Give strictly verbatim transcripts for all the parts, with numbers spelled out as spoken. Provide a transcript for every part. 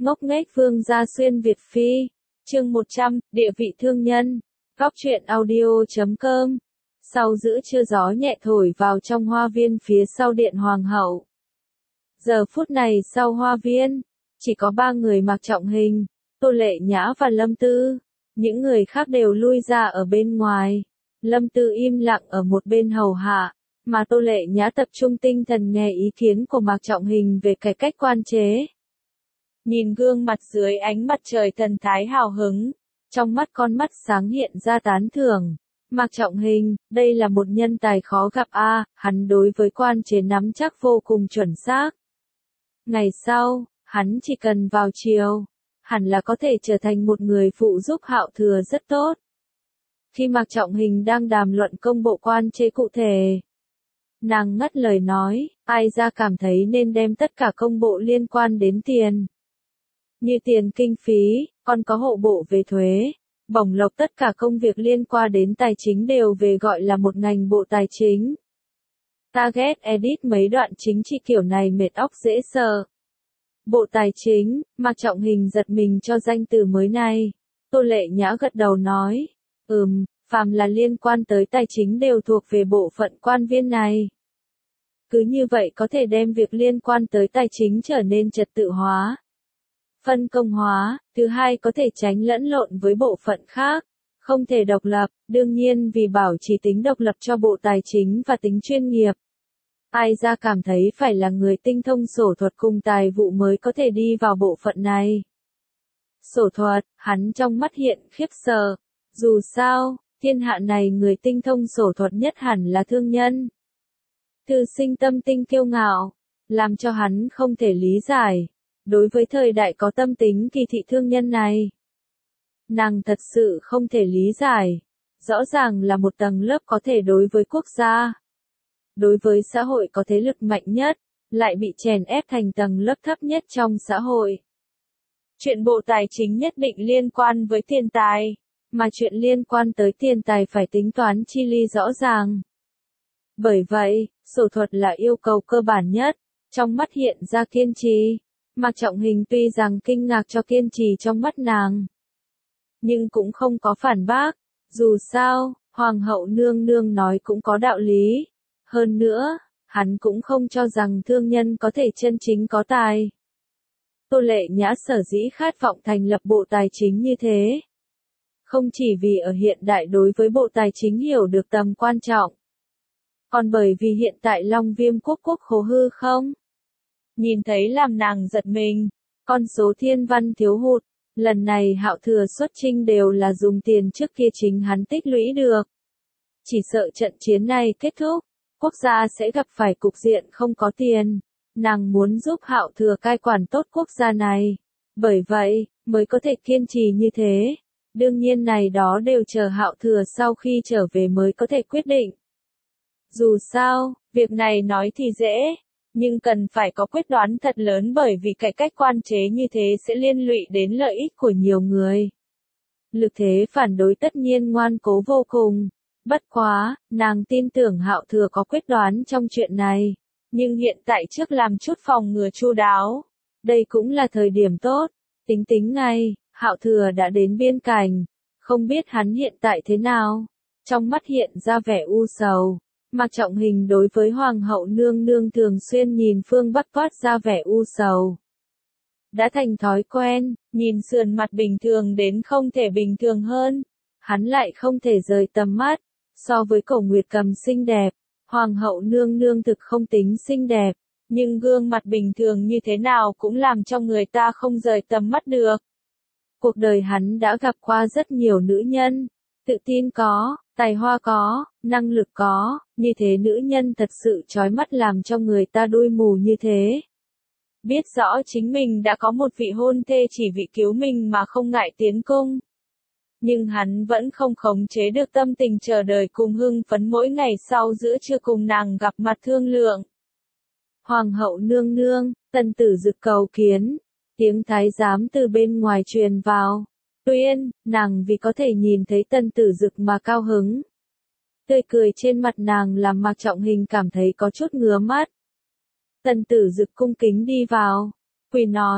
Ngốc nghếch vương gia xuyên Việt Phi. Chương một trăm, địa vị thương nhân. Góc truyện audio chấm com. Sau giữa trưa gió nhẹ thổi vào trong hoa viên phía sau điện hoàng hậu. Giờ phút này sau hoa viên, chỉ có ba người Mạc Trọng Hình, Tô Lệ Nhã và Lâm Tư. Những người khác đều lui ra ở bên ngoài. Lâm Tư im lặng ở một bên hầu hạ, mà Tô Lệ Nhã tập trung tinh thần nghe ý kiến của Mạc Trọng Hình về cải cách quan chế. Nhìn gương mặt dưới ánh mặt trời thần thái hào hứng, trong mắt con mắt sáng hiện ra tán thưởng. Mạc Trọng Hình, đây là một nhân tài khó gặp a, hắn đối với quan chế nắm chắc vô cùng chuẩn xác. Ngày sau, hắn chỉ cần vào triều, hẳn là có thể trở thành một người phụ giúp Hạo Thừa rất tốt. Khi Mạc Trọng Hình đang đàm luận công bộ quan chế cụ thể, nàng ngắt lời nói, ai ra cảm thấy nên đem tất cả công bộ liên quan đến tiền, như tiền kinh phí, còn có hộ bộ về thuế, bổng lộc, tất cả công việc liên quan đến tài chính đều về gọi là một ngành bộ tài chính. Ta ghét edit mấy đoạn chính trị kiểu này, mệt óc dễ sợ. Bộ tài chính, Mạc Trọng Hình giật mình cho danh từ mới này. Tô Lệ Nhã gật đầu nói, ừm, phàm là liên quan tới tài chính đều thuộc về bộ phận quan viên này. Cứ như vậy có thể đem việc liên quan tới tài chính trở nên trật tự hóa, phân công hóa, thứ hai có thể tránh lẫn lộn với bộ phận khác, không thể độc lập, đương nhiên vì bảo trì tính độc lập cho bộ tài chính và tính chuyên nghiệp. Ai ra cảm thấy phải là người tinh thông sổ thuật cùng tài vụ mới có thể đi vào bộ phận này. Sổ thuật, hắn trong mắt hiện khiếp sợ, dù sao, thiên hạ này người tinh thông sổ thuật nhất hẳn là thương nhân. Thư sinh tâm tinh kiêu ngạo, làm cho hắn không thể lý giải. Đối với thời đại có tâm tính kỳ thị thương nhân này, nàng thật sự không thể lý giải. Rõ ràng là một tầng lớp có thể đối với quốc gia, đối với xã hội có thế lực mạnh nhất, lại bị chèn ép thành tầng lớp thấp nhất trong xã hội. Chuyện bộ tài chính nhất định liên quan với tiền tài, mà chuyện liên quan tới tiền tài phải tính toán chi ly rõ ràng. Bởi vậy, sổ thuật là yêu cầu cơ bản nhất. Trong mắt hiện ra kiên trì. Mạc Trọng Hình tuy rằng kinh ngạc cho kiên trì trong mắt nàng, nhưng cũng không có phản bác. Dù sao, Hoàng hậu nương nương nói cũng có đạo lý. Hơn nữa, hắn cũng không cho rằng thương nhân có thể chân chính có tài. Tô Lệ Nhã sở dĩ khát vọng thành lập bộ tài chính như thế, không chỉ vì ở hiện đại đối với bộ tài chính hiểu được tầm quan trọng, còn bởi vì hiện tại Long Viêm quốc quốc khố hư không? Nhìn thấy làm nàng giật mình, con số thiên văn thiếu hụt, lần này Hạo Thừa xuất chinh đều là dùng tiền trước kia chính hắn tích lũy được. Chỉ sợ trận chiến này kết thúc, quốc gia sẽ gặp phải cục diện không có tiền, nàng muốn giúp Hạo Thừa cai quản tốt quốc gia này, bởi vậy, mới có thể kiên trì như thế. Đương nhiên này đó đều chờ Hạo Thừa sau khi trở về mới có thể quyết định. Dù sao, việc này nói thì dễ, nhưng cần phải có quyết đoán thật lớn, bởi vì cải cách quan chế như thế sẽ liên lụy đến lợi ích của nhiều người. Lực thế phản đối tất nhiên ngoan cố vô cùng. Bất quá, nàng tin tưởng Hạo Thừa có quyết đoán trong chuyện này, nhưng hiện tại trước làm chút phòng ngừa chu đáo. Đây cũng là thời điểm tốt. Tính tính ngay, Hạo Thừa đã đến biên cảnh, không biết hắn hiện tại thế nào. Trong mắt hiện ra vẻ u sầu. Mạc Trọng Hình đối với Hoàng hậu nương nương thường xuyên nhìn phương Bắc toát ra vẻ u sầu. Đã thành thói quen, nhìn sườn mặt bình thường đến không thể bình thường hơn, hắn lại không thể rời tầm mắt. So với Cổ Nguyệt Cầm xinh đẹp, Hoàng hậu nương nương thực không tính xinh đẹp, nhưng gương mặt bình thường như thế nào cũng làm cho người ta không rời tầm mắt được. Cuộc đời hắn đã gặp qua rất nhiều nữ nhân, tự tin có, tài hoa có, năng lực có, như thế nữ nhân thật sự chói mắt làm cho người ta đuôi mù như thế. Biết rõ chính mình đã có một vị hôn thê chỉ vì cứu mình mà không ngại tiến cung. Nhưng hắn vẫn không khống chế được tâm tình chờ đợi cùng hưng phấn mỗi ngày sau giữa trưa cùng nàng gặp mặt thương lượng. Hoàng hậu nương nương, Tần Tử Dực cầu kiến, tiếng thái giám từ bên ngoài truyền vào. Tuyên, nàng vì có thể nhìn thấy Tần Tử Dực mà cao hứng. Tươi cười trên mặt nàng làm Mạc Trọng Hình cảm thấy có chút ngứa mắt. Tần Tử Dực cung kính đi vào, quỳ nói,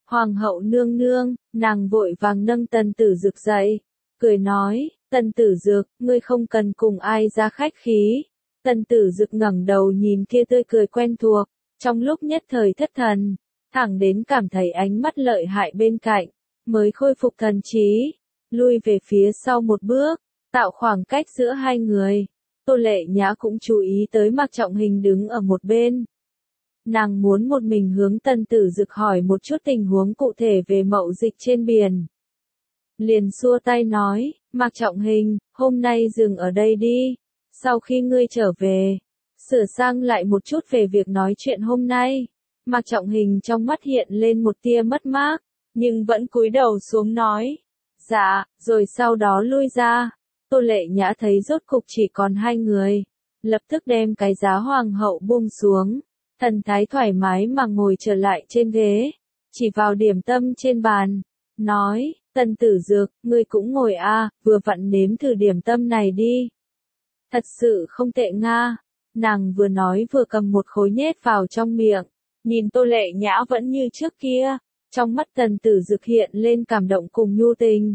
Hoàng hậu nương nương, nàng vội vàng nâng Tần Tử Dực dậy, cười nói, Tần Tử Dực, ngươi không cần cùng ai ra khách khí. Tần Tử Dực ngẩng đầu nhìn kia tươi cười quen thuộc, trong lúc nhất thời thất thần, thẳng đến cảm thấy ánh mắt lợi hại bên cạnh, mới khôi phục thần trí, lui về phía sau một bước, tạo khoảng cách giữa hai người. Tô Lệ Nhã cũng chú ý tới Mạc Trọng Hình đứng ở một bên. Nàng muốn một mình hướng Tần Tử Dực hỏi một chút tình huống cụ thể về mậu dịch trên biển. Liền xua tay nói, Mạc Trọng Hình, hôm nay dừng ở đây đi, sau khi ngươi trở về, sửa sang lại một chút về việc nói chuyện hôm nay. Mạc Trọng Hình trong mắt hiện lên một tia mất mát, nhưng vẫn cúi đầu xuống nói, dạ, rồi sau đó lui ra. Tô Lệ Nhã thấy rốt cục chỉ còn hai người, lập tức đem cái giá hoàng hậu buông xuống, thần thái thoải mái mà ngồi trở lại trên ghế, chỉ vào điểm tâm trên bàn, nói, Tần Tử Dực, ngươi cũng ngồi a, à, vừa vặn nếm thử điểm tâm này đi. Thật sự không tệ nga. Nàng vừa nói vừa cầm một khối nhét vào trong miệng, nhìn Tô Lệ Nhã vẫn như trước kia, trong mắt Tần Tử Dực hiện lên cảm động cùng nhu tình.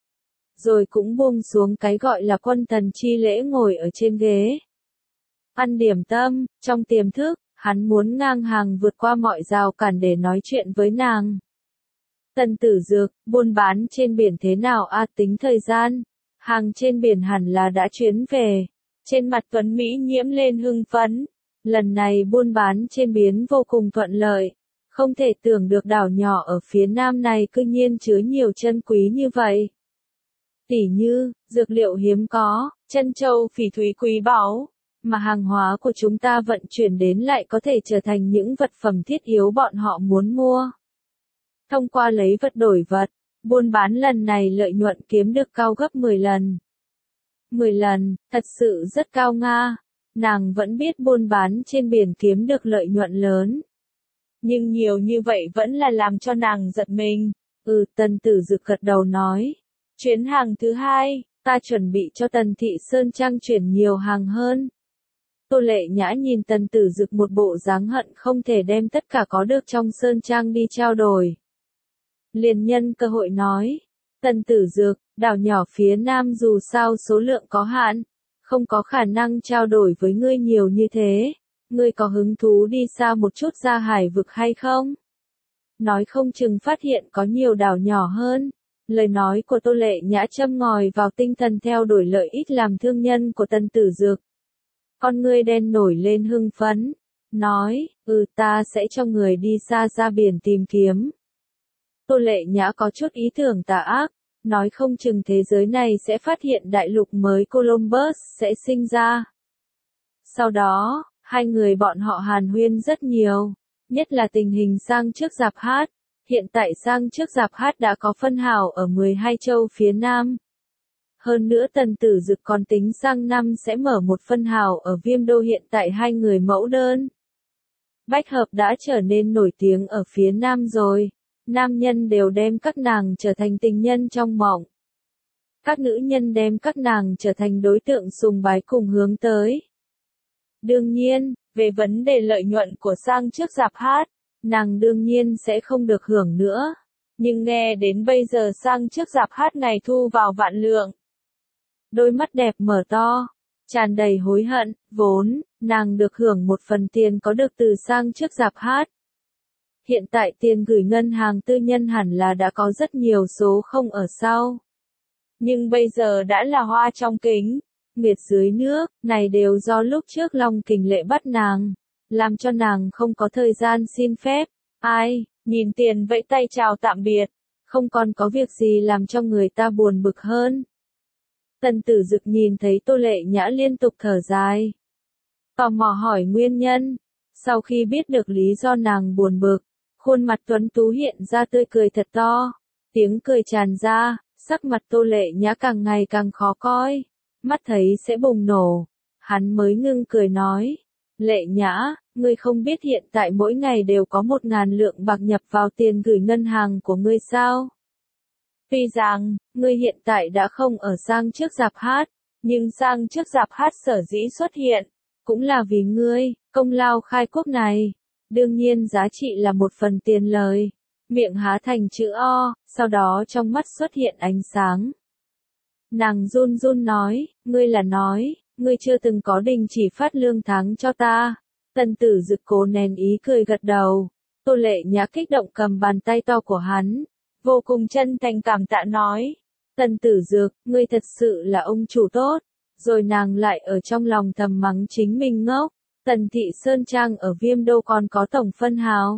Rồi cũng buông xuống cái gọi là quân thần chi lễ ngồi ở trên ghế. Ăn điểm tâm, trong tiềm thức, hắn muốn ngang hàng vượt qua mọi rào cản để nói chuyện với nàng. Tần Tử Dực, buôn bán trên biển thế nào a? Tính thời gian, hàng trên biển hẳn là đã chuyến về. Trên mặt Tuấn Mỹ nhiễm lên hưng phấn. Lần này buôn bán trên biển vô cùng thuận lợi. Không thể tưởng được đảo nhỏ ở phía nam này cư nhiên chứa nhiều chân quý như vậy. Tỉ như, dược liệu hiếm có, chân châu phỉ thúy quý báu, mà hàng hóa của chúng ta vận chuyển đến lại có thể trở thành những vật phẩm thiết yếu bọn họ muốn mua. Thông qua lấy vật đổi vật, buôn bán lần này lợi nhuận kiếm được cao gấp mười lần. mười lần, thật sự rất cao nga. Nàng vẫn biết buôn bán trên biển kiếm được lợi nhuận lớn. Nhưng nhiều như vậy vẫn là làm cho nàng giật mình. Ừ, Tần Tử Dực gật đầu nói. Chuyến hàng thứ hai, ta chuẩn bị cho Tần Thị Sơn Trang chuyển nhiều hàng hơn. Tô Lệ Nhã nhìn Tần Tử Dực một bộ dáng hận không thể đem tất cả có được trong Sơn Trang đi trao đổi. Liền nhân cơ hội nói. Tần Tử Dực, đảo nhỏ phía nam dù sao số lượng có hạn, không có khả năng trao đổi với ngươi nhiều như thế. Ngươi có hứng thú đi xa một chút ra hải vực hay không? Nói không chừng phát hiện có nhiều đảo nhỏ hơn. Lời nói của Tô Lệ Nhã châm ngòi vào tinh thần theo đuổi lợi ích làm thương nhân của Tần Tử Dực. Con ngươi đen nổi lên hưng phấn, nói, ừ ta sẽ cho người đi xa ra biển tìm kiếm. Tô Lệ Nhã có chút ý tưởng tà ác, nói không chừng thế giới này sẽ phát hiện đại lục mới Columbus sẽ sinh ra. Sau đó, hai người bọn họ hàn huyên rất nhiều, nhất là tình hình sang trước Giạp Hát. Hiện tại sang trước Giạp Hát đã có phân hào ở mười hai châu phía Nam. Hơn nữa Tần Tử Dực còn tính sang năm sẽ mở một phân hào ở Viêm Đô, hiện tại hai người mẫu đơn. Bách hợp đã trở nên nổi tiếng ở phía Nam rồi. Nam nhân đều đem các nàng trở thành tình nhân trong mộng. Các nữ nhân đem các nàng trở thành đối tượng sùng bái cùng hướng tới. Đương nhiên, về vấn đề lợi nhuận của sang trước Giạp Hát, nàng đương nhiên sẽ không được hưởng nữa. Nhưng nghe đến bây giờ sang trước Giạp Hát ngày thu vào vạn lượng. Đôi mắt đẹp mở to, tràn đầy hối hận, vốn, nàng được hưởng một phần tiền có được từ sang trước Giạp Hát. Hiện tại tiền gửi ngân hàng tư nhân hẳn là đã có rất nhiều số không ở sau. Nhưng bây giờ đã là hoa trong kính, miệt dưới nước, này đều do lúc trước Long Kình Lệ bắt nàng, làm cho nàng không có thời gian xin phép. Ai, nhìn tiền vẫy tay chào tạm biệt, không còn có việc gì làm cho người ta buồn bực hơn. Tần Tử Dực nhìn thấy Tô Lệ Nhã liên tục thở dài, tò mò hỏi nguyên nhân. Sau khi biết được lý do nàng buồn bực, khuôn mặt tuấn tú hiện ra tươi cười thật to, tiếng cười tràn ra, sắc mặt Tô Lệ Nhã càng ngày càng khó coi, mắt thấy sẽ bùng nổ. Hắn mới ngưng cười nói, Lệ Nhã, ngươi không biết hiện tại mỗi ngày đều có một ngàn lượng bạc nhập vào tiền gửi ngân hàng của ngươi sao? Tuy rằng, ngươi hiện tại đã không ở sang trước Giạp Hát, nhưng sang trước Giạp Hát sở dĩ xuất hiện, cũng là vì ngươi, công lao khai quốc này. Đương nhiên giá trị là một phần tiền lời. miệng há thành chữ O, sau đó trong mắt xuất hiện ánh sáng. Nàng run run nói, ngươi là nói, ngươi chưa từng có đình chỉ phát lương tháng cho ta. Tần Tử Dực cố nén ý cười gật đầu. Tô Lệ Nhã kích động cầm bàn tay to của hắn, vô cùng chân thành cảm tạ nói. Tần Tử Dực, ngươi thật sự là ông chủ tốt. Rồi nàng lại ở trong lòng thầm mắng chính mình ngốc. Tần Thị Sơn Trang ở Viêm Đô còn có tổng phân hào.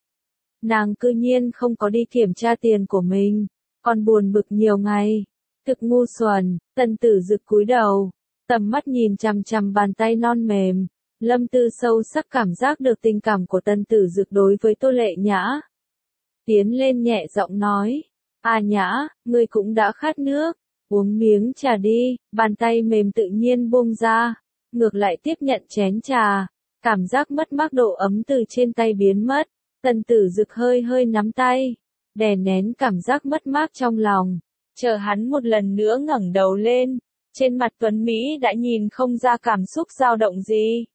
Nàng cư nhiên không có đi kiểm tra tiền của mình, còn buồn bực nhiều ngày. Thực ngu xuẩn. Tần Tử Dực cúi đầu, tầm mắt nhìn chằm chằm bàn tay non mềm. Lâm Tư sâu sắc cảm giác được tình cảm của Tần Tử Dực đối với Tô Lệ Nhã. Tiến lên nhẹ giọng nói, à Nhã, ngươi cũng đã khát nước, uống miếng trà đi. Bàn tay mềm tự nhiên buông ra, ngược lại tiếp nhận chén trà. Cảm giác mất mát độ ấm từ trên tay biến mất. Tần Tử Dực hơi hơi nắm tay, đè nén cảm giác mất mát trong lòng. Chờ hắn một lần nữa ngẩng đầu lên, trên mặt Tuấn Mỹ đã nhìn không ra cảm xúc dao động gì.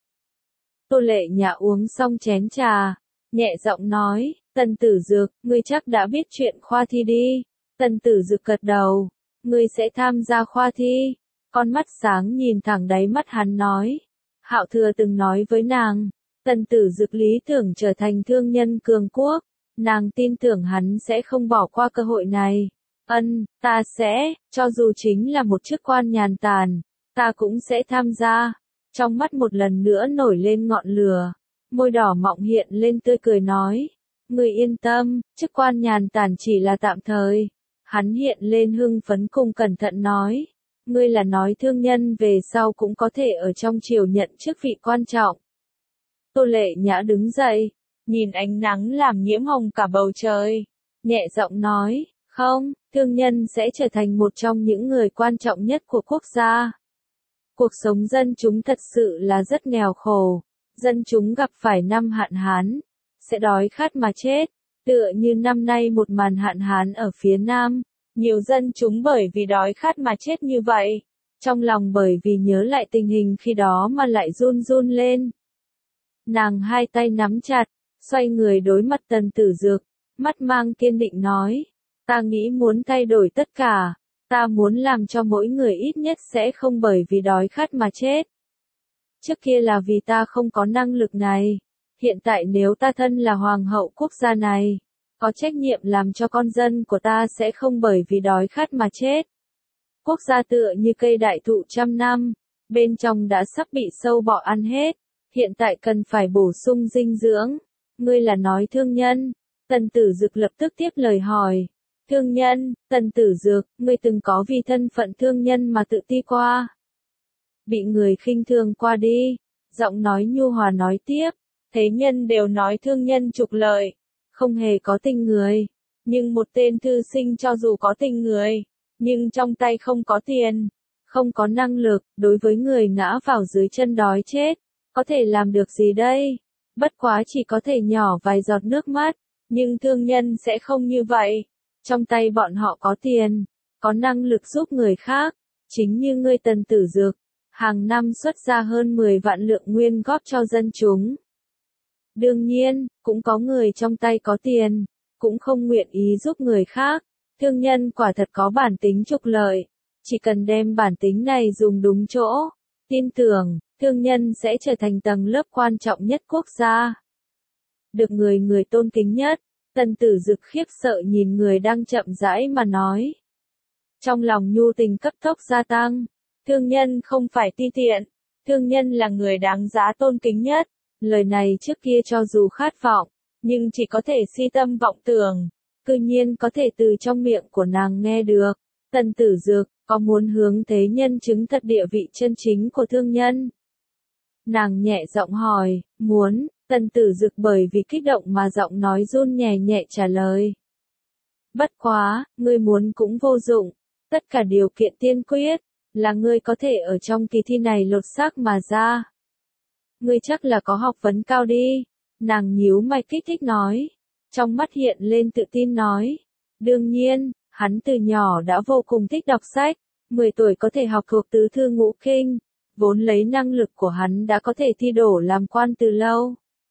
Tô Lệ Nhã uống xong chén trà, nhẹ giọng nói, Tần Tử Dực, ngươi chắc đã biết chuyện khoa thi đi. Tần Tử Dực gật đầu, ngươi sẽ tham gia khoa thi. Con mắt sáng nhìn thẳng đáy mắt hắn nói, Hạo Thừa từng nói với nàng, Tần Tử Dực lý tưởng trở thành thương nhân cường quốc, nàng tin tưởng hắn sẽ không bỏ qua cơ hội này. Ân, ta sẽ, cho dù chính là một chức quan nhàn tản, ta cũng sẽ tham gia. Trong mắt một lần nữa nổi lên ngọn lửa, môi đỏ mọng hiện lên tươi cười nói, ngươi yên tâm, chức quan nhàn tản chỉ là tạm thời. Hắn hiện lên hưng phấn cùng cẩn thận nói, ngươi là nói thương nhân về sau cũng có thể ở trong triều nhận chức vị quan trọng. Tô Lệ Nhã đứng dậy, nhìn ánh nắng làm nhiễm hồng cả bầu trời, nhẹ giọng nói, không, thương nhân sẽ trở thành một trong những người quan trọng nhất của quốc gia. Cuộc sống dân chúng thật sự là rất nghèo khổ, dân chúng gặp phải năm hạn hán, sẽ đói khát mà chết, tựa như năm nay một màn hạn hán ở phía Nam, nhiều dân chúng bởi vì đói khát mà chết như vậy, trong lòng bởi vì nhớ lại tình hình khi đó mà lại run run lên. Nàng hai tay nắm chặt, xoay người đối mặt Tần Tử Dực, mắt mang kiên định nói, ta nghĩ muốn thay đổi tất cả. Ta muốn làm cho mỗi người ít nhất sẽ không bởi vì đói khát mà chết. Trước kia là vì ta không có năng lực này. Hiện tại nếu ta thân là hoàng hậu quốc gia này, có trách nhiệm làm cho con dân của ta sẽ không bởi vì đói khát mà chết. Quốc gia tựa như cây đại thụ trăm năm, bên trong đã sắp bị sâu bọ ăn hết. Hiện tại cần phải bổ sung dinh dưỡng. Ngươi là nói thương nhân. Tần Tử Dực lập tức tiếp lời hỏi. Thương nhân, Tần Tử Dực, ngươi từng có vì thân phận thương nhân mà tự ti qua. Bị người khinh thường qua đi, giọng nói nhu hòa nói tiếp, thế nhân đều nói thương nhân trục lợi, không hề có tình người, nhưng một tên thư sinh cho dù có tình người, nhưng trong tay không có tiền, không có năng lực, đối với người ngã vào dưới chân đói chết, có thể làm được gì đây? Bất quá chỉ có thể nhỏ vài giọt nước mắt, nhưng thương nhân sẽ không như vậy. Trong tay bọn họ có tiền, có năng lực giúp người khác, chính như ngươi Tần Tử Dực, hàng năm xuất ra hơn mười vạn lượng nguyên góp cho dân chúng. Đương nhiên, cũng có người trong tay có tiền, cũng không nguyện ý giúp người khác, thương nhân quả thật có bản tính trục lợi, chỉ cần đem bản tính này dùng đúng chỗ, tin tưởng, thương nhân sẽ trở thành tầng lớp quan trọng nhất quốc gia. Được người người tôn kính nhất. Tần Tử Dực khiếp sợ nhìn người đang chậm rãi mà nói. Trong lòng nhu tình cấp tốc gia tăng. Thương nhân không phải ti tiện. Thương nhân là người đáng giá tôn kính nhất. Lời này trước kia cho dù khát vọng, nhưng chỉ có thể si tâm vọng tưởng. Cư nhiên có thể từ trong miệng của nàng nghe được. Tần Tử Dực, có muốn hướng thế nhân chứng thật địa vị chân chính của thương nhân? Nàng nhẹ giọng hỏi, muốn. Tần Tử Dực bởi vì kích động mà giọng nói run nhẹ nhẹ trả lời. Bất quá, ngươi muốn cũng vô dụng, tất cả điều kiện tiên quyết, là ngươi có thể ở trong kỳ thi này lột xác mà ra. Ngươi chắc là có học vấn cao đi, nàng nhíu mày kích thích nói, trong mắt hiện lên tự tin nói. Đương nhiên, hắn từ nhỏ đã vô cùng thích đọc sách, mười tuổi có thể học thuộc tứ thư ngũ kinh, vốn lấy năng lực của hắn đã có thể thi đỗ làm quan từ lâu.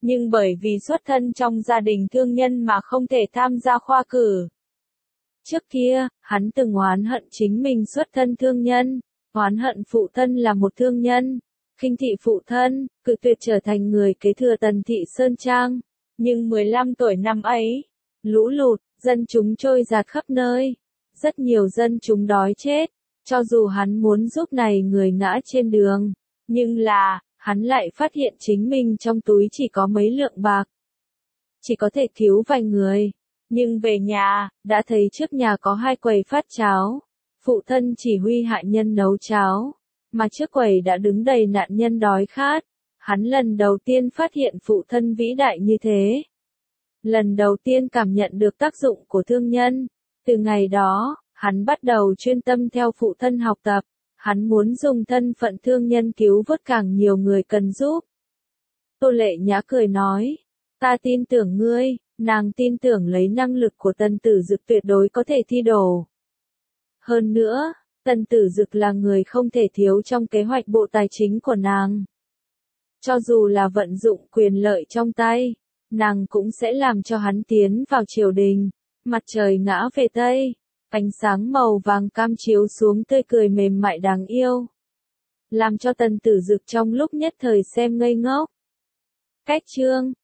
nhưng bởi vì xuất thân trong gia đình thương nhân mà không thể tham gia khoa cử. Trước kia, hắn từng oán hận chính mình xuất thân thương nhân, oán hận phụ thân là một thương nhân, khinh thị phụ thân, cự tuyệt trở thành người kế thừa Tần thị Sơn Trang. Nhưng mười lăm tuổi năm ấy, lũ lụt, dân chúng trôi dạt khắp nơi, rất nhiều dân chúng đói chết, cho dù hắn muốn giúp này người ngã trên đường, nhưng là, hắn lại phát hiện chính mình trong túi chỉ có mấy lượng bạc, chỉ có thể cứu vài người. Nhưng về nhà, đã thấy trước nhà có hai quầy phát cháo, phụ thân chỉ huy hạ nhân nấu cháo, mà trước quầy đã đứng đầy nạn nhân đói khát. Hắn lần đầu tiên phát hiện phụ thân vĩ đại như thế. Lần đầu tiên cảm nhận được tác dụng của thương nhân. Từ ngày đó, hắn bắt đầu chuyên tâm theo phụ thân học tập. Hắn muốn dùng thân phận thương nhân cứu vớt càng nhiều người cần giúp. Tô Lệ Nhã cười nói, ta tin tưởng ngươi. Nàng tin tưởng lấy năng lực của Tần Tử Dực tuyệt đối có thể thi đỗ. Hơn nữa, Tần Tử Dực là người không thể thiếu trong kế hoạch bộ tài chính của nàng. Cho dù là vận dụng quyền lợi trong tay, nàng cũng sẽ làm cho hắn tiến vào triều đình. Mặt trời ngã về Tây, ánh sáng màu vàng cam chiếu xuống tươi cười mềm mại đáng yêu. Làm cho Tần Tử Dực trong lúc nhất thời xem ngây ngốc. Cách chương